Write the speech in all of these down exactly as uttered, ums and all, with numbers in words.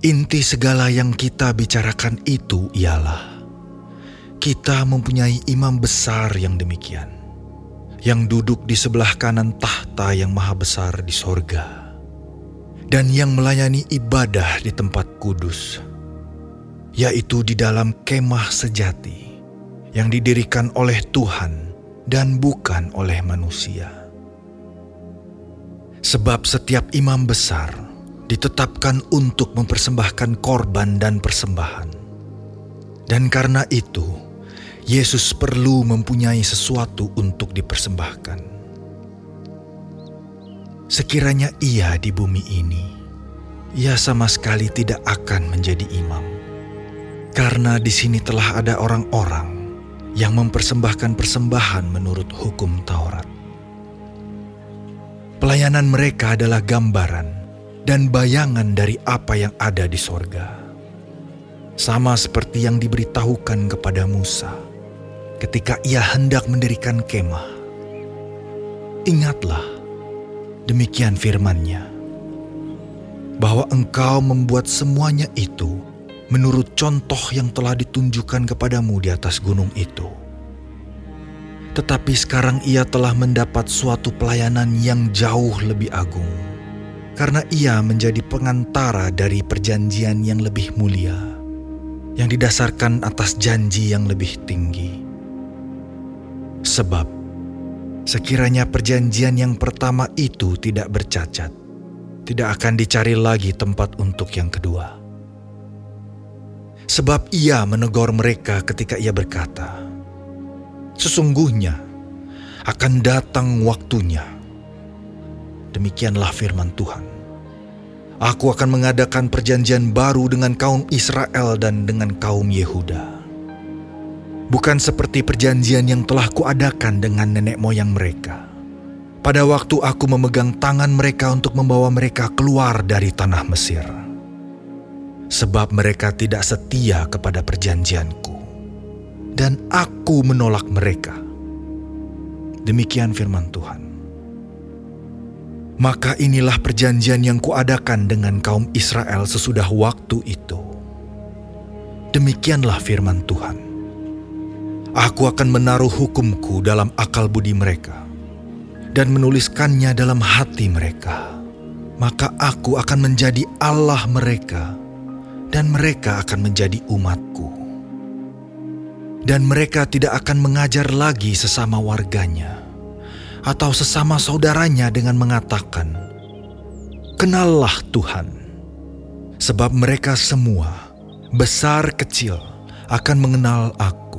Inti segala yang kita bicarakan itu ialah kita mempunyai imam besar yang demikian, yang duduk di sebelah kanan tahta yang maha besar di sorga, dan yang melayani ibadah di tempat kudus, yaitu di dalam kemah sejati yang didirikan oleh Tuhan dan bukan oleh manusia. Sebab setiap imam besar ditetapkan untuk mempersembahkan korban dan persembahan. Dan karena itu, Yesus perlu mempunyai sesuatu untuk dipersembahkan. Sekiranya ia di bumi ini, ia sama sekali tidak akan menjadi imam. Karena di sini telah ada orang-orang yang mempersembahkan persembahan menurut hukum Taurat. Pelayanan mereka adalah gambaran dan bayangan dari apa yang ada di sorga. Sama seperti yang diberitahukan kepada Musa ketika ia hendak mendirikan kemah. Ingatlah, demikian firman-Nya, bahwa engkau membuat semuanya itu menurut contoh yang telah ditunjukkan kepadamu di atas gunung itu. Tetapi sekarang ia telah mendapat suatu pelayanan yang jauh lebih agung, karena ia menjadi pengantara dari perjanjian yang lebih mulia, yang didasarkan atas janji yang lebih tinggi. Sebab, sekiranya perjanjian yang pertama itu tidak bercacat, tidak akan dicari lagi tempat untuk yang kedua. Sebab ia menegur mereka ketika ia berkata, "Sesungguhnya akan datang waktunya. Demikianlah firman Tuhan. Aku akan mengadakan perjanjian baru dengan kaum Israel dan dengan kaum Yehuda. Bukan seperti perjanjian yang telah kuadakan dengan nenek moyang mereka, pada waktu aku memegang tangan mereka untuk membawa mereka keluar dari tanah Mesir. Sebab mereka tidak setia kepada perjanjianku, dan aku menolak mereka." Demikian firman Tuhan. "Maka inilah perjanjian yang kuadakan dengan kaum Israel sesudah waktu itu. Demikianlah firman Tuhan. Aku akan menaruh hukumku dalam akal budi mereka, dan menuliskannya dalam hati mereka. Maka aku akan menjadi Allah mereka, dan mereka akan menjadi umatku. Dan mereka tidak akan mengajar lagi sesama warganya, atau sesama saudaranya dengan mengatakan, 'Kenallah Tuhan,' sebab mereka semua, besar kecil, akan mengenal aku.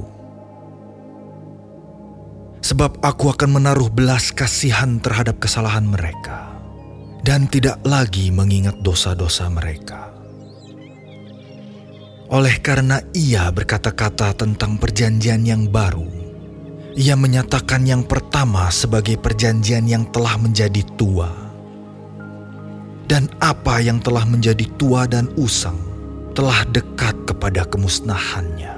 Sebab aku akan menaruh belas kasihan terhadap kesalahan mereka, dan tidak lagi mengingat dosa-dosa mereka." Oleh karena ia berkata-kata tentang perjanjian yang baru, ia menyatakan yang pertama sebagai perjanjian yang telah menjadi tua. Dan apa yang telah menjadi tua dan usang telah dekat kepada kemusnahannya.